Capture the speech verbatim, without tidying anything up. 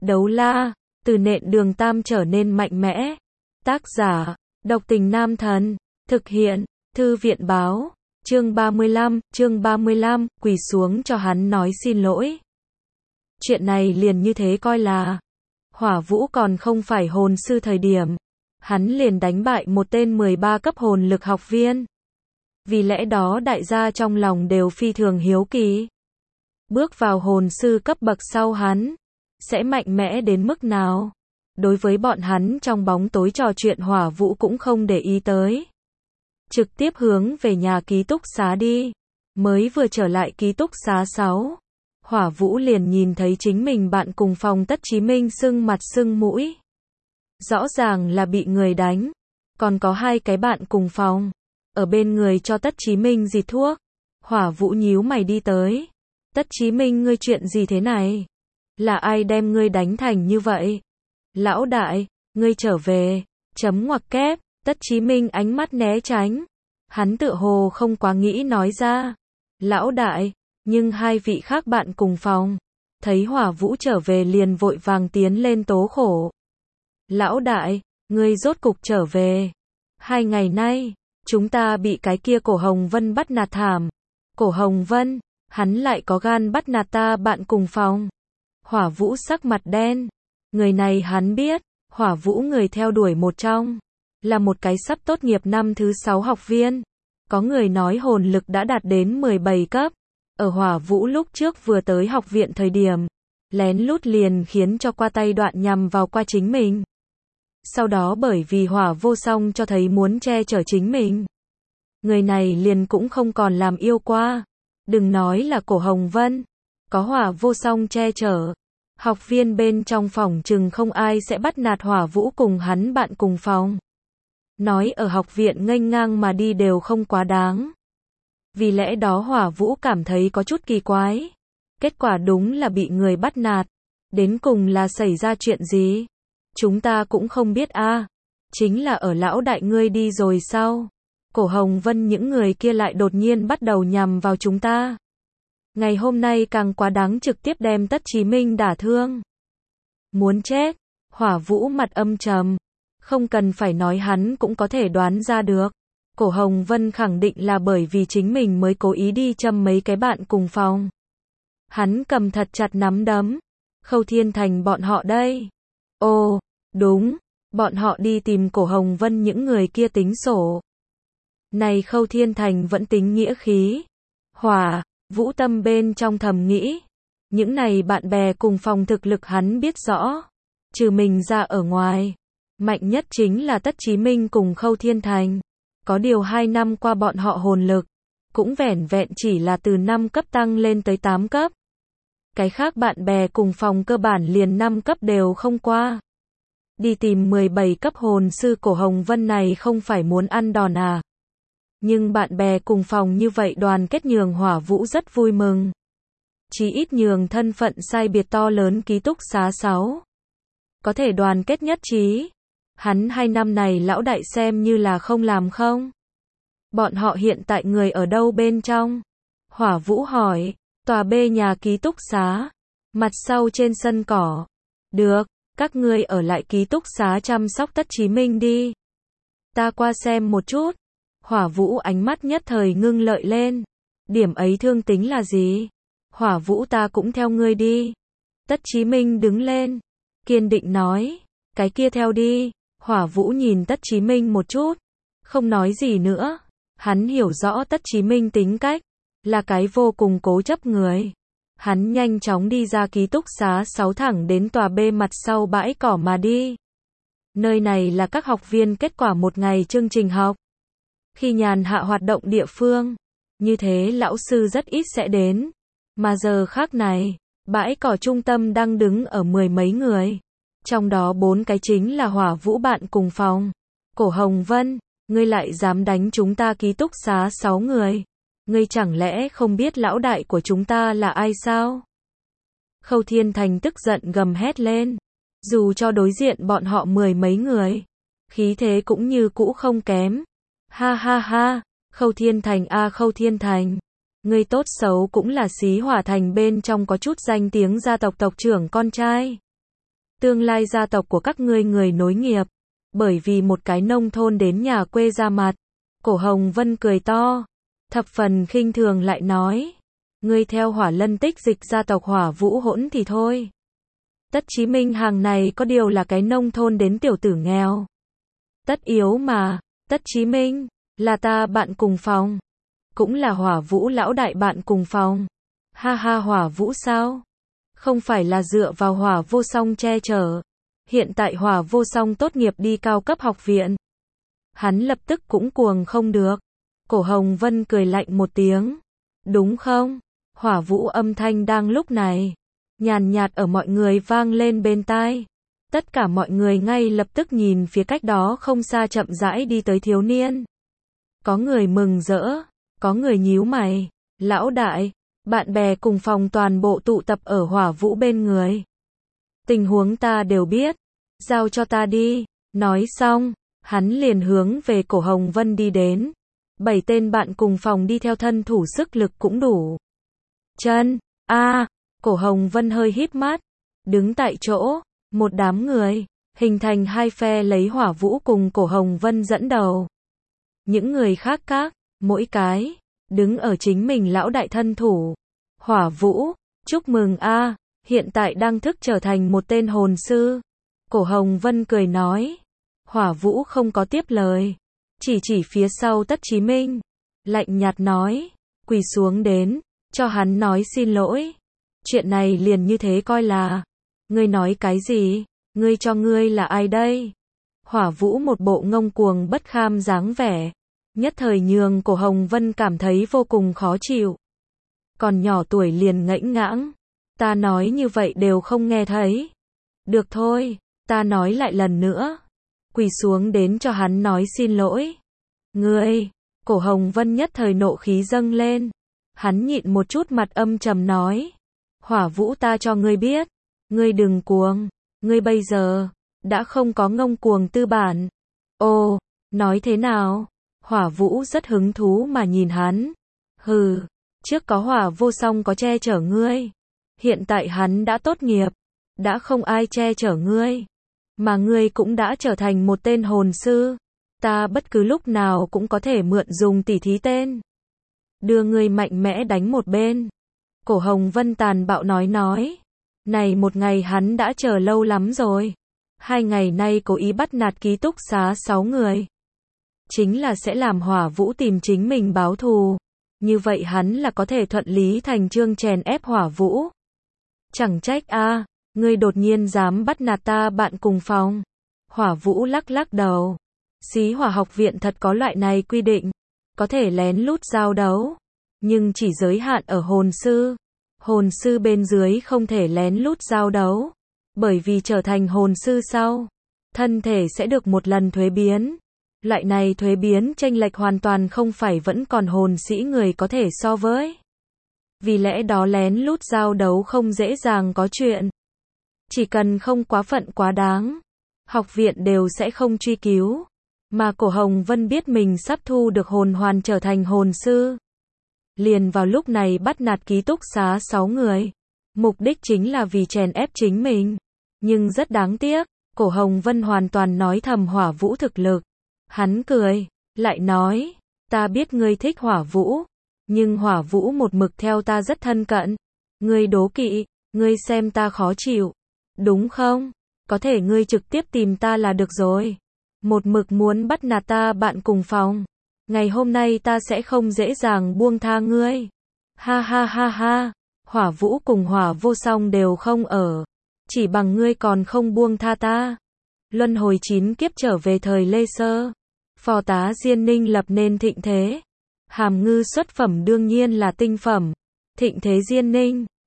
Đấu la, từ nện đường tam trở nên mạnh mẽ. Tác giả, độc tình nam thần. Thực hiện, thư viện báo. Chương ba mươi lăm, chương ba mươi lăm, quỳ xuống cho hắn nói xin lỗi. Chuyện này liền như thế coi là. Hỏa Vũ còn không phải hồn sư thời điểm. Hắn liền đánh bại một tên mười ba cấp hồn lực học viên. Vì lẽ đó đại gia trong lòng đều phi thường hiếu kỳ. Bước vào hồn sư cấp bậc sau hắn, sẽ mạnh mẽ đến mức nào? Đối với bọn hắn trong bóng tối trò chuyện Hỏa Vũ cũng không để ý tới. Trực tiếp hướng về nhà ký túc xá đi. Mới vừa trở lại ký túc xá sáu. Hỏa Vũ liền nhìn thấy chính mình bạn cùng phòng Tất Chí Minh sưng mặt sưng mũi. Rõ ràng là bị người đánh. Còn có hai cái bạn cùng phòng. Ở bên người cho Tất Chí Minh gì thuốc. Hỏa Vũ nhíu mày đi tới. Tất Chí Minh, ngươi chuyện gì thế này? Là ai đem ngươi đánh thành như vậy? Lão đại, ngươi trở về. Chấm ngoặc kép. Tất Chí Minh ánh mắt né tránh. Hắn tựa hồ không quá nghĩ nói ra. Lão đại, nhưng hai vị khác bạn cùng phòng. Thấy Hỏa Vũ trở về liền vội vàng tiến lên tố khổ. Lão đại, ngươi rốt cục trở về. Hai ngày nay, chúng ta bị cái kia Cổ Hồng Vân bắt nạt thảm. Cổ Hồng Vân, hắn lại có gan bắt nạt ta bạn cùng phòng. Hỏa Vũ sắc mặt đen. Người này hắn biết. Hỏa Vũ người theo đuổi một trong. Là một cái sắp tốt nghiệp năm thứ sáu học viên. Có người nói hồn lực đã đạt đến mười bảy cấp. Ở Hỏa Vũ lúc trước vừa tới học viện thời điểm, lén lút liền khiến cho qua tay đoạn nhằm vào qua chính mình. Sau đó bởi vì Hỏa Vô Song cho thấy muốn che chở chính mình. Người này liền cũng không còn làm yêu qua. Đừng nói là Cổ Hồng Vân. Có Hỏa Vô Song che chở. Học viên bên trong phòng chừng không ai sẽ bắt nạt Hỏa Vũ cùng hắn bạn cùng phòng. Nói ở học viện nghênh ngang mà đi đều không quá đáng. Vì lẽ đó Hỏa Vũ cảm thấy có chút kỳ quái. Kết quả đúng là bị người bắt nạt. Đến cùng là xảy ra chuyện gì? Chúng ta cũng không biết a. À. Chính là ở lão đại ngươi đi rồi sao? Cổ Hồng Vân những người kia lại đột nhiên bắt đầu nhằm vào chúng ta. Ngày hôm nay càng quá đáng, trực tiếp đem Tất Chí Minh đả thương. Muốn chết. Hỏa Vũ mặt âm trầm. Không cần phải nói hắn cũng có thể đoán ra được. Cổ Hồng Vân khẳng định là bởi vì chính mình mới cố ý đi châm mấy cái bạn cùng phòng. Hắn cầm thật chặt nắm đấm. Khâu Thiên Thành bọn họ đây. Ồ, đúng. Bọn họ đi tìm Cổ Hồng Vân những người kia tính sổ. Này Khâu Thiên Thành vẫn tính nghĩa khí. Hỏa Vũ tâm bên trong thầm nghĩ. Những này bạn bè cùng phòng thực lực hắn biết rõ. Trừ mình ra ở ngoài. Mạnh nhất chính là Tất Chí Minh cùng Khâu Thiên Thành. Có điều hai năm qua bọn họ hồn lực. Cũng vẻn vẹn chỉ là từ năm cấp tăng lên tới tám cấp. Cái khác bạn bè cùng phòng cơ bản liền năm cấp đều không qua. Đi tìm mười bảy cấp hồn sư Cổ Hồng Vân này không phải muốn ăn đòn à. Nhưng bạn bè cùng phòng như vậy đoàn kết nhường Hỏa Vũ rất vui mừng. Chí ít nhường thân phận sai biệt to lớn ký túc xá sáu. Có thể đoàn kết nhất trí. Hắn hai năm này lão đại xem như là không làm không. Bọn họ hiện tại người ở đâu bên trong? Hỏa Vũ hỏi. Tòa B nhà ký túc xá. Mặt sau trên sân cỏ. Được, các ngươi ở lại ký túc xá chăm sóc Tất Chí Minh đi. Ta qua xem một chút. Hỏa Vũ ánh mắt nhất thời ngưng lợi lên. Điểm ấy thương tính là gì? Hỏa Vũ, ta cũng theo ngươi đi. Tất Chí Minh đứng lên. Kiên định nói. Cái kia theo đi. Hỏa Vũ nhìn Tất Chí Minh một chút. Không nói gì nữa. Hắn hiểu rõ Tất Chí Minh tính cách. Là cái vô cùng cố chấp người. Hắn nhanh chóng đi ra ký túc xá sáu thẳng đến tòa B mặt sau bãi cỏ mà đi. Nơi này là các học viên kết quả một ngày chương trình học. Khi nhàn hạ hoạt động địa phương. Như thế lão sư rất ít sẽ đến. Mà giờ khác này, bãi cỏ trung tâm đang đứng ở mười mấy người. Trong đó bốn cái chính là Hỏa Vũ bạn cùng phòng. Cổ Hồng Vân, ngươi lại dám đánh chúng ta ký túc xá sáu người. Ngươi chẳng lẽ không biết lão đại của chúng ta là ai sao? Khâu Thiên Thành tức giận gầm hét lên. Dù cho đối diện bọn họ mười mấy người, khí thế cũng như cũ không kém. Ha ha ha, Khâu Thiên Thành a à, Khâu Thiên Thành. Ngươi tốt xấu cũng là Xí Hỏa Thành bên trong có chút danh tiếng gia tộc tộc trưởng con trai. tương lai gia tộc của các ngươi người nối nghiệp. Bởi vì một cái nông thôn đến nhà quê ra mặt. Cổ Hồng Vân cười to. Thập phần khinh thường lại nói. Ngươi theo Hỏa Lân tích dịch gia tộc Hỏa Vũ hỗn thì thôi. Tất Chí Minh hàng này có điều là cái nông thôn đến tiểu tử nghèo. Tất yếu mà, Tất Chí Minh, là ta bạn cùng phòng. Cũng là Hỏa Vũ lão đại bạn cùng phòng. Ha ha, Hỏa Vũ sao? Không phải là dựa vào Hỏa Vô Song che chở. Hiện tại Hỏa Vô Song tốt nghiệp đi cao cấp học viện. Hắn lập tức cũng cuồng không được. Cổ Hồng Vân cười lạnh một tiếng. Đúng không? Hỏa Vũ âm thanh đang lúc này nhàn nhạt ở mọi người vang lên bên tai. Tất cả mọi người ngay lập tức nhìn phía cách đó không xa chậm rãi đi tới thiếu niên. Có người mừng rỡ, có người nhíu mày. Lão đại, bạn bè cùng phòng toàn bộ tụ tập ở Hỏa Vũ bên người. Tình huống ta đều biết, giao cho ta đi. Nói xong, hắn liền hướng về Cổ Hồng Vân đi đến. Bảy tên bạn cùng phòng đi theo, thân thủ sức lực cũng đủ. Chân, a, à, Cổ Hồng Vân hơi híp mắt, đứng tại chỗ, một đám người, hình thành hai phe lấy Hỏa Vũ cùng Cổ Hồng Vân dẫn đầu. Những người khác các, mỗi cái, đứng ở chính mình lão đại thân thủ. Hỏa Vũ, chúc mừng a, à, hiện tại đang thức trở thành một tên hồn sư. Cổ Hồng Vân cười nói. Hỏa Vũ không có tiếp lời, chỉ chỉ phía sau Tất Chí Minh, lạnh nhạt nói, quỳ xuống đến, cho hắn nói xin lỗi. Chuyện này liền như thế coi là, ngươi nói cái gì, ngươi cho ngươi là ai đây? Hỏa Vũ một bộ ngông cuồng bất kham dáng vẻ, nhất thời nhường Cổ Hồng Vân cảm thấy vô cùng khó chịu. Còn nhỏ tuổi liền ngãnh ngãng, ta nói như vậy đều không nghe thấy. Được thôi, ta nói lại lần nữa, quỳ xuống đến cho hắn nói xin lỗi. Ngươi, Cổ Hồng Vân nhất thời nộ khí dâng lên, hắn nhịn một chút mặt âm trầm nói. Hỏa Vũ, ta cho ngươi biết, ngươi đừng cuồng, ngươi bây giờ đã không có ngông cuồng tư bản. Ồ, nói thế nào? Hỏa Vũ rất hứng thú mà nhìn hắn. Hừ, trước có Hỏa Vô Song có che chở ngươi, hiện tại hắn đã tốt nghiệp, đã không ai che chở ngươi, mà ngươi cũng đã trở thành một tên hồn sư, ta bất cứ lúc nào cũng có thể mượn dùng tỉ thí tên, đưa ngươi mạnh mẽ đánh một bên. Cổ Hồng Vân tàn bạo nói nói. Này một ngày hắn đã chờ lâu lắm rồi. Hai ngày nay cố ý bắt nạt ký túc xá sáu người. Chính là sẽ làm Hỏa Vũ tìm chính mình báo thù. Như vậy hắn là có thể thuận lý thành chương chèn ép Hỏa Vũ. Chẳng trách a, à, ngươi đột nhiên dám bắt nạt ta bạn cùng phòng. Hỏa Vũ lắc lắc đầu. Xí Hỏa học viện thật có loại này quy định. Có thể lén lút giao đấu. Nhưng chỉ giới hạn ở hồn sư. Hồn sư bên dưới không thể lén lút giao đấu. Bởi vì trở thành hồn sư sau, thân thể sẽ được một lần thuế biến. Loại này thuế biến chênh lệch hoàn toàn không phải vẫn còn hồn sĩ người có thể so với. Vì lẽ đó lén lút giao đấu không dễ dàng có chuyện. Chỉ cần không quá phận quá đáng, học viện đều sẽ không truy cứu. Mà Cổ Hồng Vân biết mình sắp thu được hồn hoàn trở thành hồn sư. Liền vào lúc này bắt nạt ký túc xá sáu người. Mục đích chính là vì chèn ép chính mình. Nhưng rất đáng tiếc, Cổ Hồng Vân hoàn toàn nói thầm Hỏa Vũ thực lực. Hắn cười, lại nói, ta biết ngươi thích Hỏa Vũ, nhưng Hỏa Vũ một mực theo ta rất thân cận. Ngươi đố kỵ, ngươi xem ta khó chịu, đúng không? Có thể ngươi trực tiếp tìm ta là được rồi. Một mực muốn bắt nạt ta bạn cùng phòng. Ngày hôm nay ta sẽ không dễ dàng buông tha ngươi. Ha ha ha ha, Hỏa Vũ cùng Hỏa Vô Song đều không ở. Chỉ bằng ngươi còn không buông tha ta. Luân hồi chín kiếp trở về thời Lê Sơ. Phò tá Diên Ninh lập nên thịnh thế. Hàm Ngư xuất phẩm đương nhiên là tinh phẩm. Thịnh thế Diên Ninh,